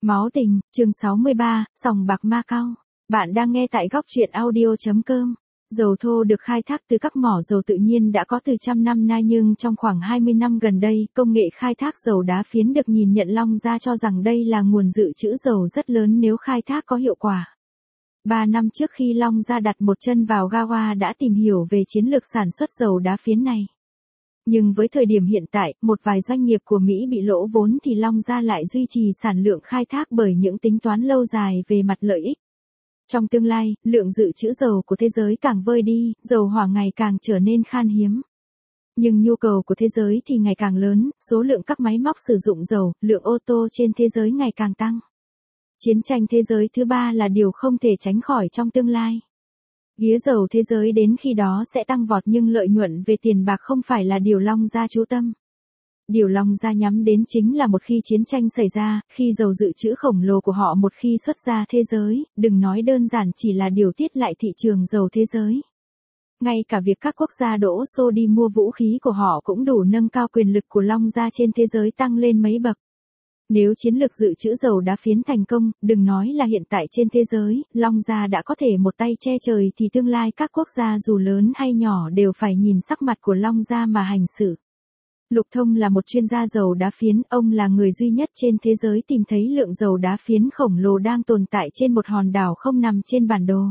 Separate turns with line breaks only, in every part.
Máu tình, chương 63, sòng bạc Macau. Bạn đang nghe tại góc truyện audio.com. Dầu thô được khai thác từ các mỏ dầu tự nhiên đã có từ trăm năm nay, nhưng trong khoảng 20 năm gần đây, công nghệ khai thác dầu đá phiến được nhìn nhận Long Gia cho rằng đây là nguồn dự trữ dầu rất lớn nếu khai thác có hiệu quả. 3 năm trước khi Long Gia đặt một chân vào Gawa đã tìm hiểu về chiến lược sản xuất dầu đá phiến này. Nhưng với thời điểm hiện tại, một vài doanh nghiệp của Mỹ bị lỗ vốn thì Long Gia lại duy trì sản lượng khai thác bởi những tính toán lâu dài về mặt lợi ích. Trong tương lai, lượng dự trữ dầu của thế giới càng vơi đi, dầu hỏa ngày càng trở nên khan hiếm. Nhưng nhu cầu của thế giới thì ngày càng lớn, số lượng các máy móc sử dụng dầu, lượng ô tô trên thế giới ngày càng tăng. Chiến tranh thế giới thứ 3 là điều không thể tránh khỏi trong tương lai. Ghía dầu thế giới đến khi đó sẽ tăng vọt, nhưng lợi nhuận về tiền bạc không phải là điều Long Gia chú tâm. Điều Long Gia nhắm đến chính là một khi chiến tranh xảy ra, khi dầu dự trữ khổng lồ của họ một khi xuất ra thế giới, đừng nói đơn giản chỉ là điều tiết lại thị trường dầu thế giới. Ngay cả việc các quốc gia đổ xô đi mua vũ khí của họ cũng đủ nâng cao quyền lực của Long Gia trên thế giới tăng lên mấy bậc. Nếu chiến lược dự trữ dầu đá phiến thành công, đừng nói là hiện tại trên thế giới, Long Gia đã có thể một tay che trời thì tương lai các quốc gia dù lớn hay nhỏ đều phải nhìn sắc mặt của Long Gia mà hành xử. Lục Thông là một chuyên gia dầu đá phiến, ông là người duy nhất trên thế giới tìm thấy lượng dầu đá phiến khổng lồ đang tồn tại trên một hòn đảo không nằm trên bản đồ.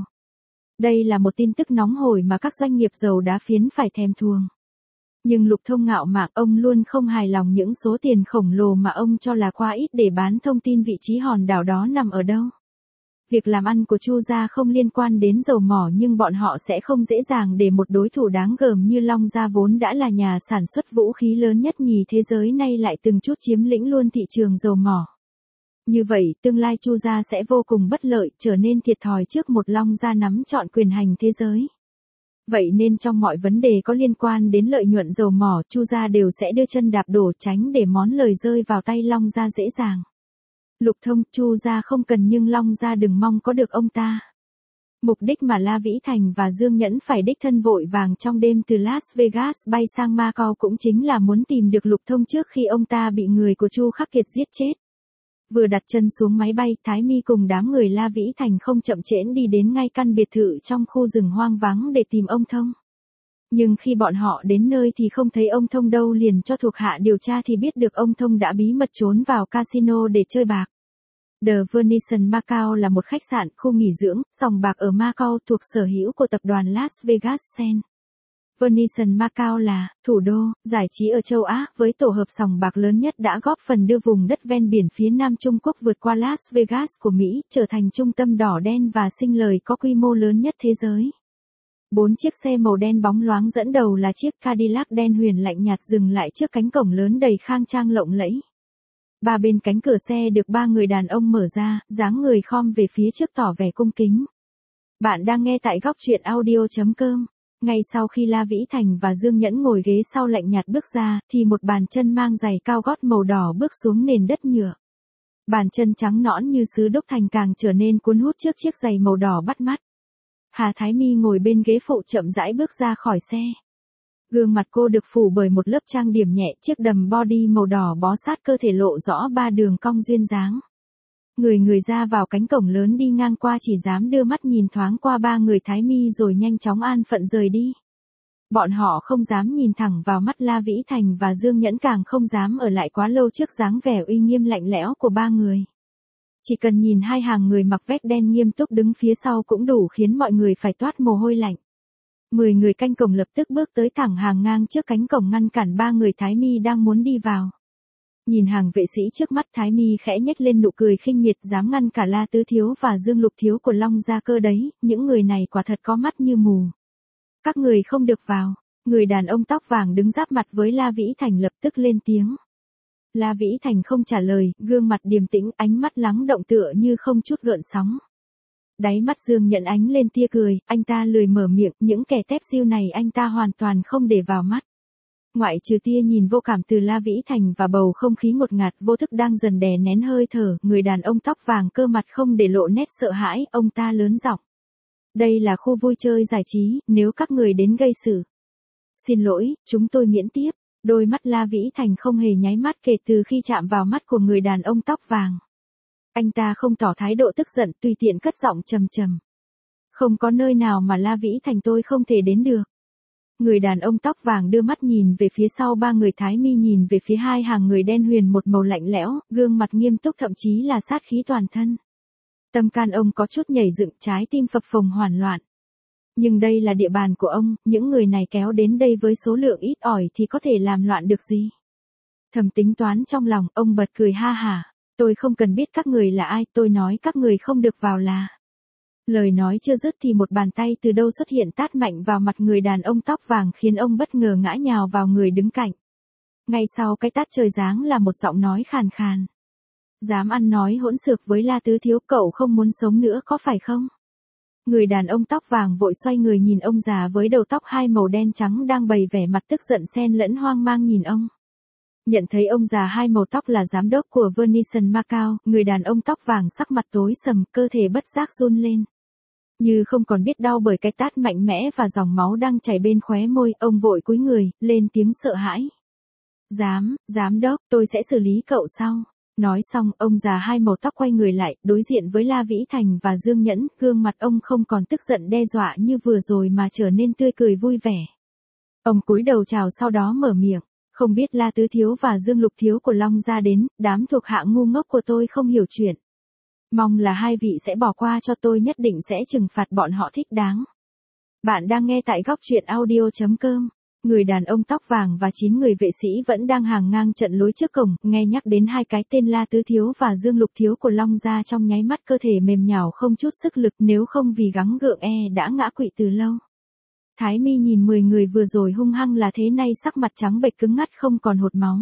Đây là một tin tức nóng hổi mà các doanh nghiệp dầu đá phiến phải thèm thuồng. Nhưng Lục Thông ngạo mạn, ông luôn không hài lòng những số tiền khổng lồ mà ông cho là quá ít để bán thông tin vị trí hòn đảo đó nằm ở đâu. Việc làm ăn của Chu gia không liên quan đến dầu mỏ, nhưng bọn họ sẽ không dễ dàng để một đối thủ đáng gờm như Long Gia vốn đã là nhà sản xuất vũ khí lớn nhất nhì thế giới nay lại từng chút chiếm lĩnh luôn thị trường dầu mỏ. Như vậy, tương lai Chu gia sẽ vô cùng bất lợi, trở nên thiệt thòi trước một Long Gia nắm trọn quyền hành thế giới. Vậy nên trong mọi vấn đề có liên quan đến lợi nhuận dầu mỏ, Chu gia đều sẽ đưa chân đạp đổ, tránh để món lời rơi vào tay Long Gia dễ dàng. Lục Thông, Chu gia không cần nhưng Long Gia đừng mong có được ông ta. Mục đích mà La Vĩ Thành và Dương Nhẫn phải đích thân vội vàng trong đêm từ Las Vegas bay sang Macau cũng chính là muốn tìm được Lục Thông trước khi ông ta bị người của Chu Khắc Kiệt giết chết. Vừa đặt chân xuống máy bay, Thái Mi cùng đám người La Vĩ Thành không chậm trễ đi đến ngay căn biệt thự trong khu rừng hoang vắng để tìm ông Thông. Nhưng khi bọn họ đến nơi thì không thấy ông Thông đâu, liền cho thuộc hạ điều tra thì biết được ông Thông đã bí mật trốn vào casino để chơi bạc. The Venetian Macau là một khách sạn, khu nghỉ dưỡng, sòng bạc ở Macau thuộc sở hữu của tập đoàn Las Vegas Sands. Venetian Macau là thủ đô giải trí ở châu Á với tổ hợp sòng bạc lớn nhất, đã góp phần đưa vùng đất ven biển phía Nam Trung Quốc vượt qua Las Vegas của Mỹ, trở thành trung tâm đỏ đen và sinh lời có quy mô lớn nhất thế giới. 4 chiếc xe màu đen bóng loáng dẫn đầu là chiếc Cadillac đen huyền lạnh nhạt dừng lại trước cánh cổng lớn đầy khang trang lộng lẫy. Ba bên cánh cửa xe được 3 người đàn ông mở ra, dáng người khom về phía trước tỏ vẻ cung kính. Bạn đang nghe tại góc truyện audio.com. Ngay sau khi La Vĩ Thành và Dương Nhẫn ngồi ghế sau lạnh nhạt bước ra, thì một bàn chân mang giày cao gót màu đỏ bước xuống nền đất nhựa. Bàn chân trắng nõn như sứ đúc thành càng trở nên cuốn hút trước chiếc giày màu đỏ bắt mắt. Hà Thái Mi ngồi bên ghế phụ chậm rãi bước ra khỏi xe. Gương mặt cô được phủ bởi một lớp trang điểm nhẹ, chiếc đầm body màu đỏ bó sát cơ thể lộ rõ 3 đường cong duyên dáng. Người ra vào cánh cổng lớn đi ngang qua chỉ dám đưa mắt nhìn thoáng qua 3 người Thái Mi rồi nhanh chóng an phận rời đi. Bọn họ không dám nhìn thẳng vào mắt La Vĩ Thành và Dương Nhẫn, càng không dám ở lại quá lâu trước dáng vẻ uy nghiêm lạnh lẽo của 3 người. Chỉ cần nhìn 2 hàng người mặc vest đen nghiêm túc đứng phía sau cũng đủ khiến mọi người phải toát mồ hôi lạnh. 10 người canh cổng lập tức bước tới thẳng hàng ngang trước cánh cổng ngăn cản 3 người Thái Mi đang muốn đi vào. Nhìn hàng vệ sĩ trước mắt, Thái Mi khẽ nhếch lên nụ cười khinh miệt, dám ngăn cả La Tứ Thiếu và Dương Lục Thiếu của Long Gia cơ đấy, những người này quả thật có mắt như mù. Các người không được vào. Người đàn ông tóc vàng đứng giáp mặt với La Vĩ Thành lập tức lên tiếng. La Vĩ Thành không trả lời, gương mặt điềm tĩnh, ánh mắt lắng động tựa như không chút gợn sóng. Đáy mắt Dương Nhẫn ánh lên tia cười, anh ta lười mở miệng, những kẻ tép diêu này anh ta hoàn toàn không để vào mắt. Ngoại trừ tia nhìn vô cảm từ La Vĩ Thành và bầu không khí ngột ngạt vô thức đang dần đè nén hơi thở, người đàn ông tóc vàng cơ mặt không để lộ nét sợ hãi, ông ta lớn giọng. Đây là khu vui chơi giải trí, nếu các người đến gây sự. Xin lỗi, chúng tôi miễn tiếp. Đôi mắt La Vĩ Thành không hề nháy mắt kể từ khi chạm vào mắt của người đàn ông tóc vàng. Anh ta không tỏ thái độ tức giận, tùy tiện cất giọng trầm trầm. Không có nơi nào mà La Vĩ Thành tôi không thể đến được. Người đàn ông tóc vàng đưa mắt nhìn về phía sau ba người Thái Mi nhìn về phía hai hàng người đen huyền một màu lạnh lẽo, gương mặt nghiêm túc thậm chí là sát khí toàn thân. Tâm can ông có chút nhảy dựng, trái tim phập phồng hoảng loạn. Nhưng đây là địa bàn của ông, những người này kéo đến đây với số lượng ít ỏi thì có thể làm loạn được gì. Thầm tính toán trong lòng, ông bật cười ha hả. Tôi không cần biết các người là ai, tôi nói các người không được vào là. Lời nói chưa dứt thì một bàn tay từ đâu xuất hiện tát mạnh vào mặt người đàn ông tóc vàng khiến ông bất ngờ ngã nhào vào người đứng cạnh. Ngay sau cái tát trời giáng là một giọng nói khàn khàn. Dám ăn nói hỗn xược với La Tứ Thiếu, cậu không muốn sống nữa có phải không? Người đàn ông tóc vàng vội xoay người nhìn ông già với đầu tóc hai màu đen trắng đang bày vẻ mặt tức giận xen lẫn hoang mang nhìn ông. Nhận thấy ông già hai màu tóc là giám đốc của Venetian Macao, người đàn ông tóc vàng sắc mặt tối sầm, cơ thể bất giác run lên. Như không còn biết đau bởi cái tát mạnh mẽ và dòng máu đang chảy bên khóe môi, ông vội cúi người, lên tiếng sợ hãi. Giám đốc, tôi sẽ xử lý cậu sau. Nói xong, ông già hai màu tóc quay người lại, đối diện với La Vĩ Thành và Dương Nhẫn, gương mặt ông không còn tức giận đe dọa như vừa rồi mà trở nên tươi cười vui vẻ. Ông cúi đầu chào sau đó mở miệng. Không biết La Tứ Thiếu và Dương Lục Thiếu của Long gia đến, đám thuộc hạ ngu ngốc của tôi không hiểu chuyện. Mong là hai vị sẽ bỏ qua cho tôi, nhất định sẽ trừng phạt bọn họ thích đáng. Bạn đang nghe tại góc truyện audio.com. Người đàn ông tóc vàng và 9 người vệ sĩ vẫn đang hàng ngang trận lối trước cổng, nghe nhắc đến hai cái tên La Tứ Thiếu và Dương Lục Thiếu của Long gia trong nháy mắt cơ thể mềm nhào không chút sức lực, nếu không vì gắng gượng đã ngã quỵ từ lâu. Thái Mi nhìn 10 người vừa rồi hung hăng là thế, nay sắc mặt trắng bệch cứng ngắt không còn hột máu.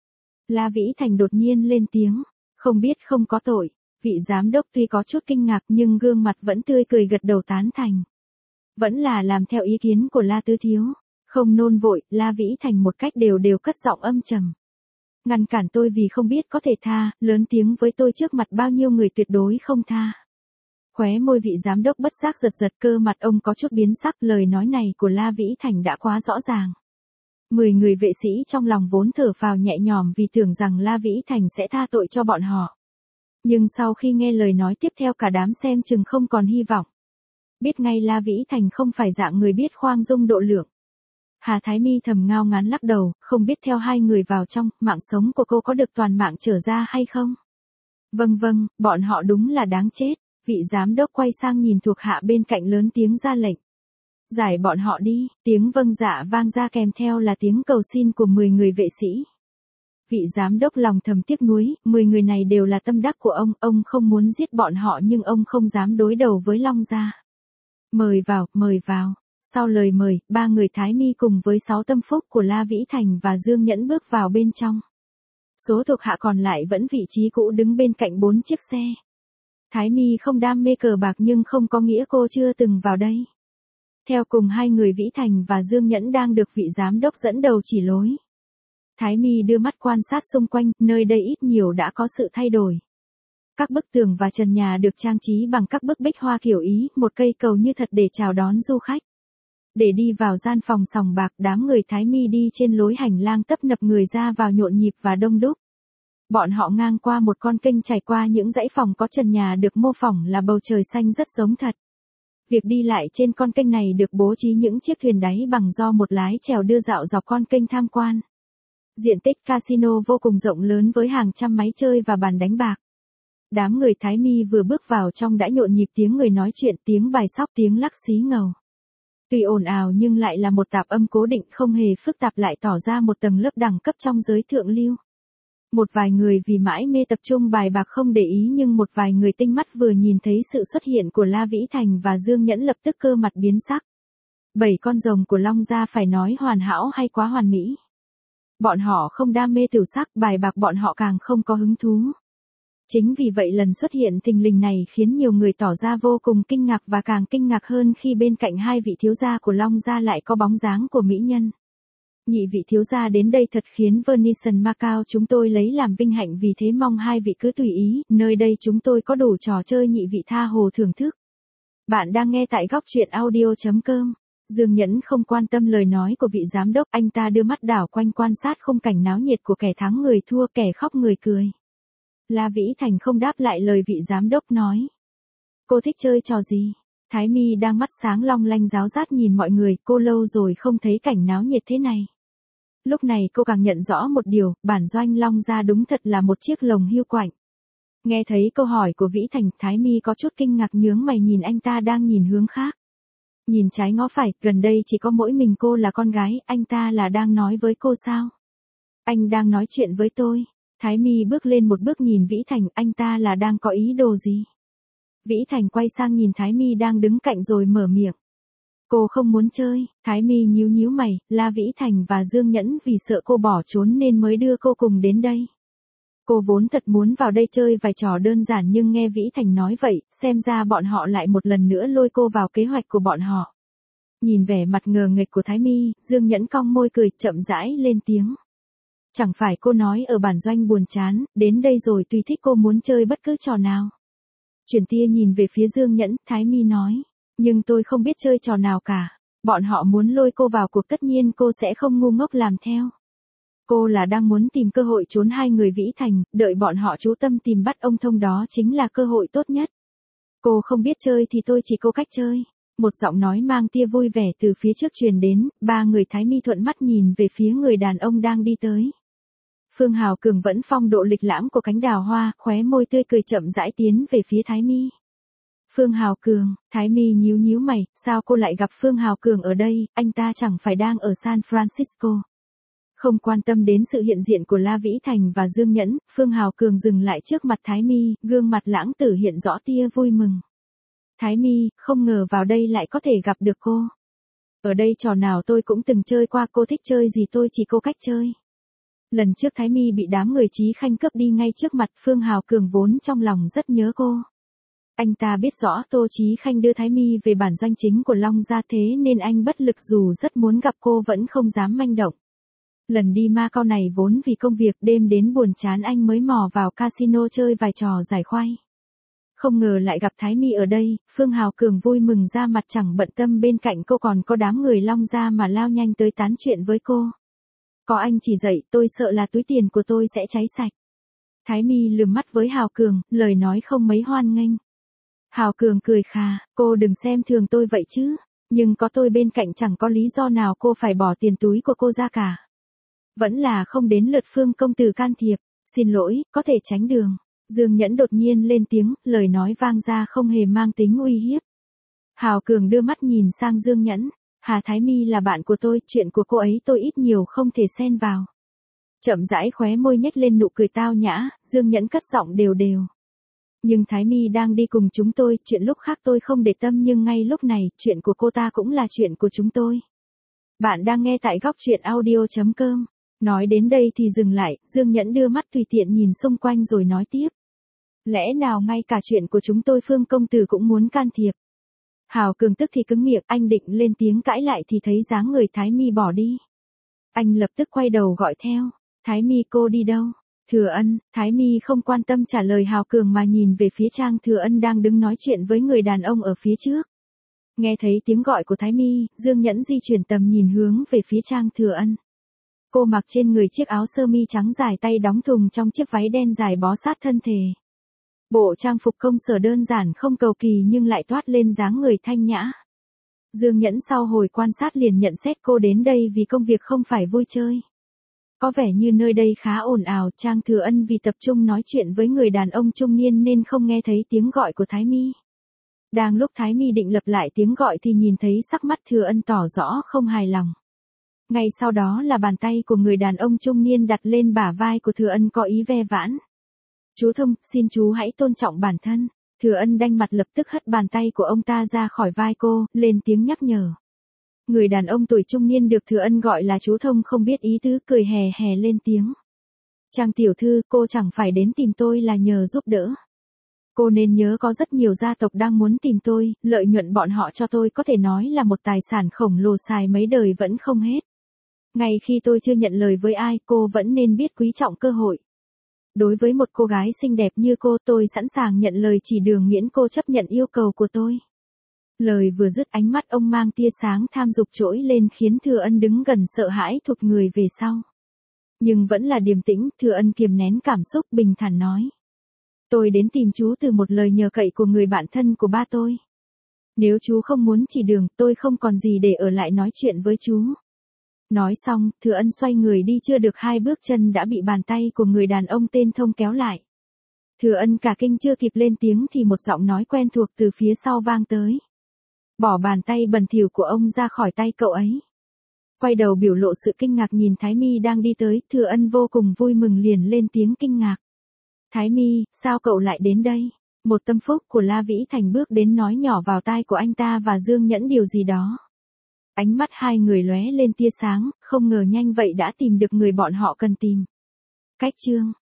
La Vĩ Thành đột nhiên lên tiếng, không biết không có tội. Vị giám đốc tuy có chút kinh ngạc nhưng gương mặt vẫn tươi cười gật đầu tán thành. Vẫn là làm theo ý kiến của La Tứ Thiếu. Không nôn vội, La Vĩ Thành một cách đều cất giọng âm trầm. Ngăn cản tôi vì không biết có thể tha, lớn tiếng với tôi trước mặt bao nhiêu người tuyệt đối không tha. Khóe môi vị giám đốc bất giác giật, cơ mặt ông có chút biến sắc, lời nói này của La Vĩ Thành đã quá rõ ràng. 10 người vệ sĩ trong lòng vốn thở phào nhẹ nhõm vì tưởng rằng La Vĩ Thành sẽ tha tội cho bọn họ. Nhưng sau khi nghe lời nói tiếp theo cả đám xem chừng không còn hy vọng. Biết ngay La Vĩ Thành không phải dạng người biết khoan dung độ lượng. Hà Thái Mi thầm ngao ngán lắc đầu, không biết theo hai người vào trong, mạng sống của cô có được toàn mạng trở ra hay không? Vâng, bọn họ đúng là đáng chết. Vị giám đốc quay sang nhìn thuộc hạ bên cạnh lớn tiếng ra lệnh. Giải bọn họ đi, tiếng vâng dạ vang ra kèm theo là tiếng cầu xin của 10 người vệ sĩ. Vị giám đốc lòng thầm tiếc nuối, 10 người này đều là tâm đắc của ông không muốn giết bọn họ nhưng ông không dám đối đầu với Long gia. Mời vào. Sau lời mời, 3 người Thái Mi cùng với 6 tâm phúc của La Vĩ Thành và Dương Nhẫn bước vào bên trong. Số thuộc hạ còn lại vẫn vị trí cũ đứng bên cạnh 4 chiếc xe. Thái Mi không đam mê cờ bạc nhưng không có nghĩa cô chưa từng vào đây. Theo cùng 2 người Vĩ Thành và Dương Nhẫn đang được vị giám đốc dẫn đầu chỉ lối. Thái Mi đưa mắt quan sát xung quanh, nơi đây ít nhiều đã có sự thay đổi. Các bức tường và trần nhà được trang trí bằng các bức bích hoa kiểu Ý, một cây cầu như thật để chào đón du khách. Để đi vào gian phòng sòng bạc, đám người Thái Mi đi trên lối hành lang tấp nập, người ra vào nhộn nhịp và đông đúc. Bọn họ ngang qua một con kênh trải qua những dãy phòng có trần nhà được mô phỏng là bầu trời xanh rất giống thật. Việc đi lại trên con kênh này được bố trí những chiếc thuyền đáy bằng do một lái chèo đưa dạo dọc con kênh tham quan. Diện tích casino vô cùng rộng lớn với hàng trăm máy chơi và bàn đánh bạc. Đám người Thái Mi vừa bước vào trong đã nhộn nhịp tiếng người nói chuyện, tiếng bài sóc, tiếng lắc xí ngầu. Tuy ồn ào nhưng lại là một tạp âm cố định không hề phức tạp, lại tỏ ra một tầng lớp đẳng cấp trong giới thượng lưu. Một vài người vì mãi mê tập trung bài bạc không để ý nhưng một vài người tinh mắt vừa nhìn thấy sự xuất hiện của La Vĩ Thành và Dương Nhẫn lập tức cơ mặt biến sắc. 7 con rồng của Long gia phải nói hoàn hảo hay quá hoàn mỹ. Bọn họ không đam mê tiểu sắc, bài bạc bọn họ càng không có hứng thú. Chính vì vậy lần xuất hiện thình lình này khiến nhiều người tỏ ra vô cùng kinh ngạc và càng kinh ngạc hơn khi bên cạnh 2 vị thiếu gia của Long gia lại có bóng dáng của mỹ nhân. Nhị vị thiếu gia đến đây thật khiến Venetian Macao chúng tôi lấy làm vinh hạnh, vì thế mong 2 vị cứ tùy ý, nơi đây chúng tôi có đủ trò chơi nhị vị tha hồ thưởng thức. Bạn đang nghe tại góc truyện audio.com. Dương Nhẫn không quan tâm lời nói của vị giám đốc, anh ta đưa mắt đảo quanh quan sát khung cảnh náo nhiệt của kẻ thắng người thua, kẻ khóc người cười. La Vĩ Thành không đáp lại lời vị giám đốc nói. Cô thích chơi trò gì? Thái Mi đang mắt sáng long lanh ráo rát nhìn mọi người, cô lâu rồi không thấy cảnh náo nhiệt thế này. Lúc này cô càng nhận rõ một điều, bản doanh Long Gia đúng thật là một chiếc lồng hưu quạnh. Nghe thấy câu hỏi của Vĩ Thành, Thái Mi có chút kinh ngạc nhướng mày nhìn anh ta đang nhìn hướng khác. Nhìn trái ngó phải, gần đây chỉ có mỗi mình cô là con gái, anh ta là đang nói với cô sao? Anh đang nói chuyện với tôi. Thái Mi bước lên một bước nhìn Vĩ Thành, anh ta là đang có ý đồ gì? Vĩ Thành quay sang nhìn Thái Mi đang đứng cạnh rồi mở miệng. Cô không muốn chơi. Thái Mi nhíu nhíu mày, La Vĩ Thành và Dương Nhẫn vì sợ cô bỏ trốn nên mới đưa cô cùng đến đây. Cô vốn thật muốn vào đây chơi vài trò đơn giản nhưng nghe Vĩ Thành nói vậy, xem ra bọn họ lại một lần nữa lôi cô vào kế hoạch của bọn họ. Nhìn vẻ mặt ngờ nghệch của Thái Mi, Dương Nhẫn cong môi cười chậm rãi lên tiếng. Chẳng phải cô nói ở bản doanh buồn chán, đến đây rồi tùy thích cô muốn chơi bất cứ trò nào. Chuyển tia nhìn về phía Dương Nhẫn, Thái Mi nói. Nhưng tôi không biết chơi trò nào cả. Bọn họ muốn lôi cô vào cuộc tất nhiên cô sẽ không ngu ngốc làm theo. Cô là đang muốn tìm cơ hội trốn hai người Vĩ Thành, đợi bọn họ chú tâm tìm bắt ông Thông đó chính là cơ hội tốt nhất. Cô không biết chơi thì tôi chỉ cô cách chơi. Một giọng nói mang tia vui vẻ từ phía trước truyền đến, ba người Thái Mi thuận mắt nhìn về phía người đàn ông đang đi tới. Phương Hào Cường vẫn phong độ lịch lãm của cánh đào hoa, khóe môi tươi cười chậm rãi tiến về phía Thái Mi. Phương Hào Cường, Thái Mi nhíu nhíu mày, sao cô lại gặp Phương Hào Cường ở đây, anh ta chẳng phải đang ở San Francisco. Không quan tâm đến sự hiện diện của La Vĩ Thành và Dương Nhẫn, Phương Hào Cường dừng lại trước mặt Thái Mi, gương mặt lãng tử hiện rõ tia vui mừng. Thái Mi, không ngờ vào đây lại có thể gặp được cô. Ở đây trò nào tôi cũng từng chơi qua, cô thích chơi gì tôi chỉ cô cách chơi. Lần trước Thái Mi bị đám người Chí Khanh cướp đi ngay trước mặt, Phương Hào Cường vốn trong lòng rất nhớ cô. Anh ta biết rõ Tô Chí Khanh đưa Thái Mi về bản doanh chính của Long Gia thế nên anh bất lực dù rất muốn gặp cô vẫn không dám manh động. Lần đi Macau này vốn vì công việc, đêm đến buồn chán anh mới mò vào casino chơi vài trò giải khoai. Không ngờ lại gặp Thái Mi ở đây, Phương Hào Cường vui mừng ra mặt chẳng bận tâm bên cạnh cô còn có đám người Long Gia mà lao nhanh tới tán chuyện với cô. Có anh chỉ dạy tôi sợ là túi tiền của tôi sẽ cháy sạch. Thái Mi lườm mắt với Hào Cường, lời nói không mấy hoan nghênh. Hào Cường cười khà, cô đừng xem thường tôi vậy chứ, nhưng có tôi bên cạnh chẳng có lý do nào cô phải bỏ tiền túi của cô ra cả. Vẫn là không đến lượt Phương công tử can thiệp, xin lỗi, có thể tránh đường. Dương Nhẫn đột nhiên lên tiếng, lời nói vang ra không hề mang tính uy hiếp. Hào Cường đưa mắt nhìn sang Dương Nhẫn, Hà Thái Mi là bạn của tôi, chuyện của cô ấy tôi ít nhiều không thể xen vào. Chậm rãi khóe môi nhếch lên nụ cười tao nhã, Dương Nhẫn cất giọng đều đều. Nhưng Thái Mi đang đi cùng chúng tôi, chuyện lúc khác tôi không để tâm nhưng ngay lúc này, chuyện của cô ta cũng là chuyện của chúng tôi. Bạn đang nghe tại góc truyện audio.com. Nói đến đây thì dừng lại, Dương Nhẫn đưa mắt tùy tiện nhìn xung quanh rồi nói tiếp. Lẽ nào ngay cả chuyện của chúng tôi Phương công tử cũng muốn can thiệp? Hào Cường tức thì cứng miệng, anh định lên tiếng cãi lại thì thấy dáng người Thái Mi bỏ đi. Anh lập tức quay đầu gọi theo, Thái Mi cô đi đâu? Thừa Ân. Thái Mi không quan tâm trả lời Hào Cường mà nhìn về phía Trang Thừa Ân đang đứng nói chuyện với người đàn ông ở phía trước. Nghe thấy tiếng gọi của Thái Mi, Dương Nhẫn di chuyển tầm nhìn hướng về phía Trang Thừa Ân. Cô mặc trên người chiếc áo sơ mi trắng dài tay đóng thùng trong chiếc váy đen dài bó sát thân thể. Bộ trang phục công sở đơn giản không cầu kỳ nhưng lại toát lên dáng người thanh nhã. Dương Nhẫn sau hồi quan sát liền nhận xét cô đến đây vì công việc không phải vui chơi. Có vẻ như nơi đây khá ồn ào, Trang Thừa Ân vì tập trung nói chuyện với người đàn ông trung niên nên không nghe thấy tiếng gọi của Thái Mi. Đang lúc Thái Mi định lặp lại tiếng gọi thì nhìn thấy sắc mắt Thừa Ân tỏ rõ không hài lòng. Ngay sau đó là bàn tay của người đàn ông trung niên đặt lên bả vai của Thừa Ân có ý ve vãn. Chú Thông, xin chú hãy tôn trọng bản thân. Thừa Ân đanh mặt lập tức hất bàn tay của ông ta ra khỏi vai cô, lên tiếng nhắc nhở. Người đàn ông tuổi trung niên được Thừa Ân gọi là chú Thông không biết ý tứ cười hè hè lên tiếng. Trang tiểu thư, cô chẳng phải đến tìm tôi là nhờ giúp đỡ. Cô nên nhớ có rất nhiều gia tộc đang muốn tìm tôi, lợi nhuận bọn họ cho tôi có thể nói là một tài sản khổng lồ xài mấy đời vẫn không hết. Ngay khi tôi chưa nhận lời với ai, cô vẫn nên biết quý trọng cơ hội. Đối với một cô gái xinh đẹp như cô, tôi sẵn sàng nhận lời chỉ đường miễn cô chấp nhận yêu cầu của tôi. Lời vừa dứt ánh mắt ông mang tia sáng tham dục trỗi lên khiến Thừa Ân đứng gần sợ hãi thụt người về sau. Nhưng vẫn là điềm tĩnh, Thừa Ân kiềm nén cảm xúc bình thản nói. Tôi đến tìm chú từ một lời nhờ cậy của người bạn thân của ba tôi. Nếu chú không muốn chỉ đường, tôi không còn gì để ở lại nói chuyện với chú. Nói xong, Thừa Ân xoay người đi chưa được 2 bước chân đã bị bàn tay của người đàn ông tên Thông kéo lại. Thừa Ân cả kinh chưa kịp lên tiếng thì một giọng nói quen thuộc từ phía sau vang tới. Bỏ bàn tay bẩn thỉu của ông ra khỏi tay cậu ấy. Quay đầu biểu lộ sự kinh ngạc nhìn Thái Mi đang đi tới, Thừa Ân vô cùng vui mừng liền lên tiếng kinh ngạc. Thái Mi, sao cậu lại đến đây? Một tâm phúc của La Vĩ Thành bước đến nói nhỏ vào tai của anh ta và Dương Nhẫn điều gì đó. Ánh mắt hai người lóe lên tia sáng, không ngờ nhanh vậy đã tìm được người bọn họ cần tìm. Cách chương